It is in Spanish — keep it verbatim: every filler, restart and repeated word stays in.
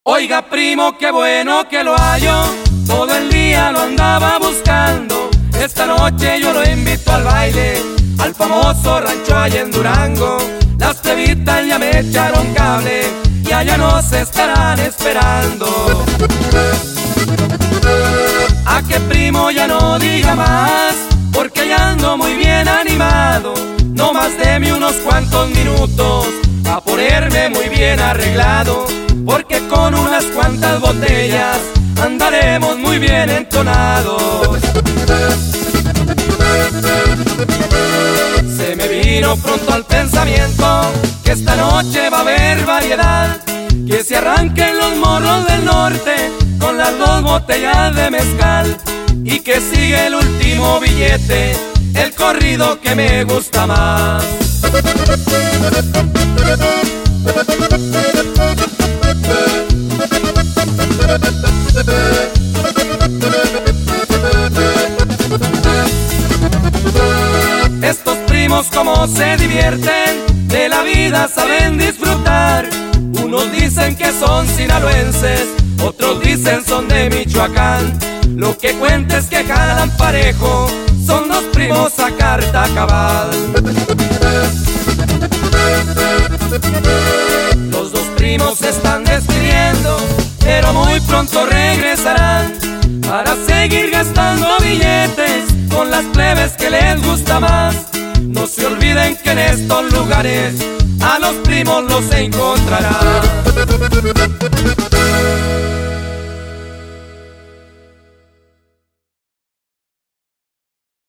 Oiga, primo, qué bueno que lo hallo, todo el día lo andaba buscando. Esta noche yo lo invito al baile, al famoso rancho allá en Durango. Las plebitas ya me echaron cable y allá nos estarán esperando. A que primo ya no diga más, porque ya ando muy bien animado. No más deme unos cuantos minutos a ponerme muy bien arreglado, porque con unas cuantas botellas andaremos muy bien entonados. Se me vino pronto al pensamiento que esta noche va a haber variedad, que se arranquen los morros del norte con las dos botellas de mezcal, y que sigue el último billete, el corrido que me gusta más. Estos primos como se divierten, de la vida saben disfrutar. Unos dicen que son sinaloenses, otros dicen son de Michoacán. Lo que cuenta es que jalan parejo, son dos primos a carta cabal. Los dos primos se están despidiendo, pero muy pronto regresarán para seguir gastando billetes con las plebes que les gusta más. No se olviden que en estos lugares a los primos los encontrarán.